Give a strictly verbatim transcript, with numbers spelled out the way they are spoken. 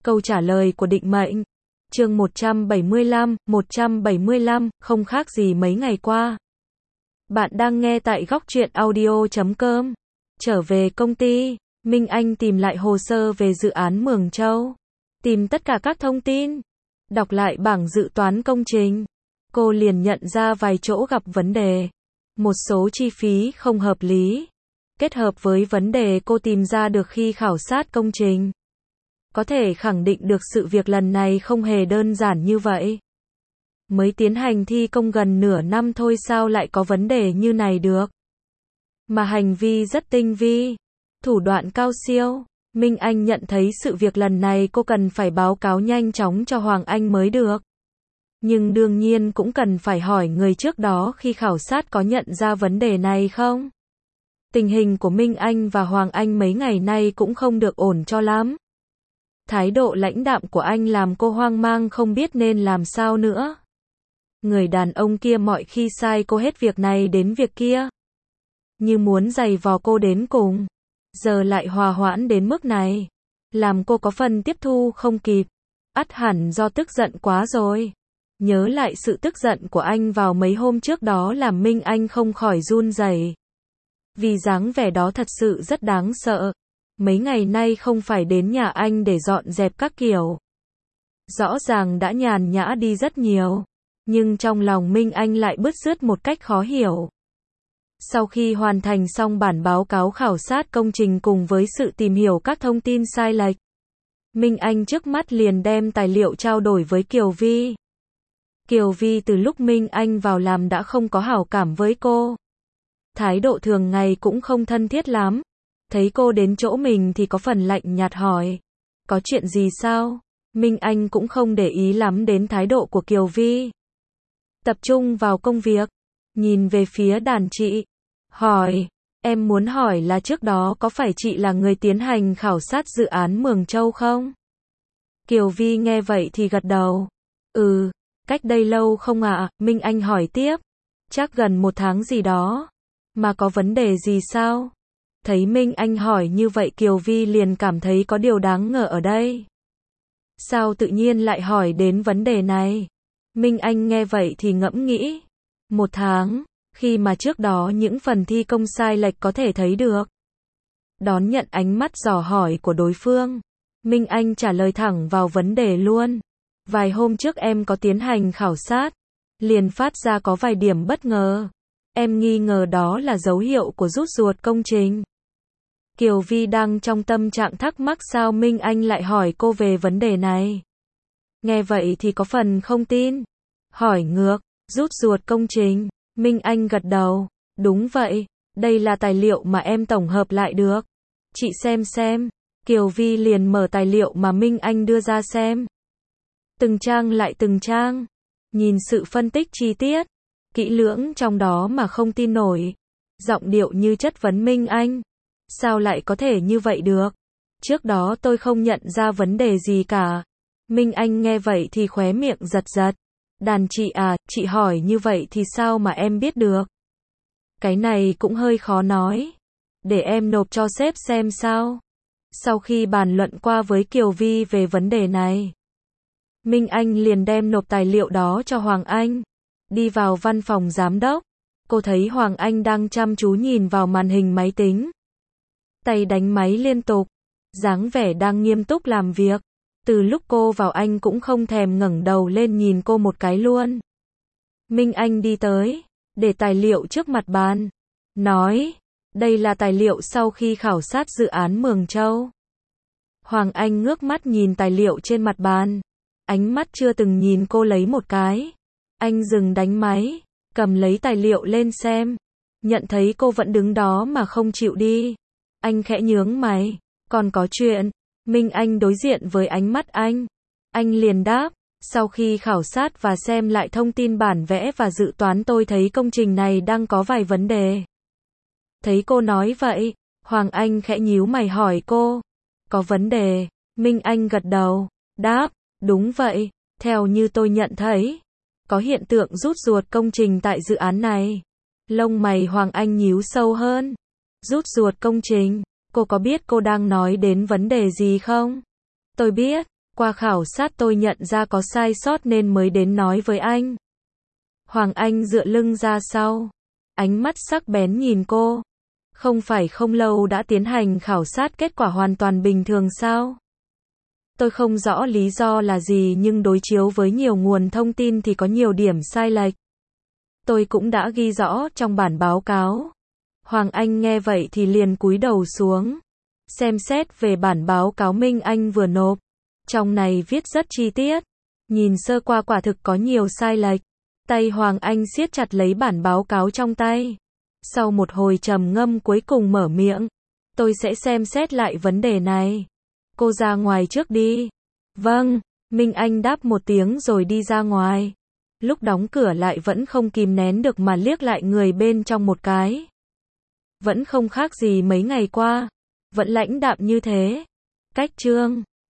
Câu trả lời của định mệnh. Chương một trăm bảy mươi lăm, một trăm bảy mươi lăm, không khác gì mấy ngày qua. Bạn đang nghe tại góc truyện audio chấm com. Trở về công ty, Minh Anh tìm lại hồ sơ về dự án Mường Châu. Tìm tất cả các thông tin. Đọc lại bảng dự toán công trình. Cô liền nhận ra vài chỗ gặp vấn đề. Một số chi phí không hợp lý. Kết hợp với vấn đề cô tìm ra được khi khảo sát công trình. Có thể khẳng định được sự việc lần này không hề đơn giản như vậy. Mới tiến hành thi công gần nửa năm thôi sao lại có vấn đề như này được. Mà hành vi rất tinh vi, thủ đoạn cao siêu. Minh Anh nhận thấy sự việc lần này cô cần phải báo cáo nhanh chóng cho Hoàng Anh mới được. Nhưng đương nhiên cũng cần phải hỏi người trước đó khi khảo sát có nhận ra vấn đề này không. Tình hình của Minh Anh và Hoàng Anh mấy ngày nay cũng không được ổn cho lắm. Thái độ lãnh đạm của anh làm cô hoang mang không biết nên làm sao nữa. Người đàn ông kia mọi khi sai cô hết việc này đến việc kia. Như muốn giày vò cô đến cùng. Giờ lại hòa hoãn đến mức này. Làm cô có phần tiếp thu không kịp. Ắt hẳn do tức giận quá rồi. Nhớ lại sự tức giận của anh vào mấy hôm trước đó làm Minh Anh không khỏi run rẩy. Vì dáng vẻ đó thật sự rất đáng sợ. Mấy ngày nay không phải đến nhà anh để dọn dẹp các kiểu. Rõ ràng đã nhàn nhã đi rất nhiều. Nhưng trong lòng Minh Anh lại bứt rứt một cách khó hiểu. Sau khi hoàn thành xong bản báo cáo khảo sát công trình cùng với sự tìm hiểu các thông tin sai lệch, Minh Anh trước mắt liền đem tài liệu trao đổi với Kiều Vi. Kiều Vi từ lúc Minh Anh vào làm đã không có hảo cảm với cô. Thái độ thường ngày cũng không thân thiết lắm. Thấy cô đến chỗ mình thì có phần lạnh nhạt hỏi. Có chuyện gì sao? Minh Anh cũng không để ý lắm đến thái độ của Kiều Vi. Tập trung vào công việc. Nhìn về phía đàn chị. Hỏi. Em muốn hỏi là trước đó có phải chị là người tiến hành khảo sát dự án Mường Châu không? Kiều Vi nghe vậy thì gật đầu. Ừ. Cách đây lâu không ạ? Minh Anh hỏi tiếp. Chắc gần một tháng gì đó. Mà có vấn đề gì sao? Thấy Minh Anh hỏi như vậy Kiều Vi liền cảm thấy có điều đáng ngờ ở đây. Sao tự nhiên lại hỏi đến vấn đề này? Minh Anh nghe vậy thì ngẫm nghĩ. Một tháng, khi mà trước đó những phần thi công sai lệch có thể thấy được. Đón nhận ánh mắt dò hỏi của đối phương. Minh Anh trả lời thẳng vào vấn đề luôn. Vài hôm trước em có tiến hành khảo sát. Liền phát ra có vài điểm bất ngờ. Em nghi ngờ đó là dấu hiệu của rút ruột công trình. Kiều Vi đang trong tâm trạng thắc mắc sao Minh Anh lại hỏi cô về vấn đề này. Nghe vậy thì có phần không tin. Hỏi ngược, rút ruột công trình. Minh Anh gật đầu. Đúng vậy, đây là tài liệu mà em tổng hợp lại được. Chị xem xem. Kiều Vi liền mở tài liệu mà Minh Anh đưa ra xem. Từng trang lại từng trang. Nhìn sự phân tích chi tiết. Kỹ lưỡng trong đó mà không tin nổi. Giọng điệu như chất vấn Minh Anh. Sao lại có thể như vậy được? Trước đó tôi không nhận ra vấn đề gì cả. Minh Anh nghe vậy thì khóe miệng giật giật. Đàn chị à, chị hỏi như vậy thì sao mà em biết được? Cái này cũng hơi khó nói. Để em nộp cho sếp xem sao. Sau khi bàn luận qua với Kiều Vi về vấn đề này, Minh Anh liền đem nộp tài liệu đó cho Hoàng Anh. Đi vào văn phòng giám đốc. Cô thấy Hoàng Anh đang chăm chú nhìn vào màn hình máy tính. Tay đánh máy liên tục. Dáng vẻ đang nghiêm túc làm việc. Từ lúc cô vào anh cũng không thèm ngẩng đầu lên nhìn cô một cái luôn. Minh Anh đi tới. Để tài liệu trước mặt bàn. Nói. Đây là tài liệu sau khi khảo sát dự án Mường Châu. Hoàng Anh ngước mắt nhìn tài liệu trên mặt bàn. Ánh mắt chưa từng nhìn cô lấy một cái. Anh dừng đánh máy. Cầm lấy tài liệu lên xem. Nhận thấy cô vẫn đứng đó mà không chịu đi. Anh khẽ nhướng mày. Còn có chuyện. Minh Anh đối diện với ánh mắt anh. Anh liền đáp. Sau khi khảo sát và xem lại thông tin bản vẽ và dự toán tôi thấy công trình này đang có vài vấn đề. Thấy cô nói vậy. Hoàng Anh khẽ nhíu mày hỏi cô. Có vấn đề. Minh Anh gật đầu. Đáp. Đúng vậy. Theo như tôi nhận thấy. Có hiện tượng rút ruột công trình tại dự án này. Lông mày Hoàng Anh nhíu sâu hơn. Rút ruột công trình. Cô có biết cô đang nói đến vấn đề gì không? Tôi biết. Qua khảo sát tôi nhận ra có sai sót nên mới đến nói với anh. Hoàng Anh dựa lưng ra sau. Ánh mắt sắc bén nhìn cô. Không phải không lâu đã tiến hành khảo sát kết quả hoàn toàn bình thường sao? Tôi không rõ lý do là gì nhưng đối chiếu với nhiều nguồn thông tin thì có nhiều điểm sai lệch. Tôi cũng đã ghi rõ trong bản báo cáo. Hoàng Anh nghe vậy thì liền cúi đầu xuống. Xem xét về bản báo cáo Minh Anh vừa nộp. Trong này viết rất chi tiết. Nhìn sơ qua quả thực có nhiều sai lệch. Tay Hoàng Anh siết chặt lấy bản báo cáo trong tay. Sau một hồi trầm ngâm cuối cùng mở miệng. Tôi sẽ xem xét lại vấn đề này. Cô ra ngoài trước đi. Vâng, Minh Anh đáp một tiếng rồi đi ra ngoài. Lúc đóng cửa lại vẫn không kìm nén được mà liếc lại người bên trong một cái. Vẫn không khác gì mấy ngày qua. Vẫn lãnh đạm như thế. Cách chương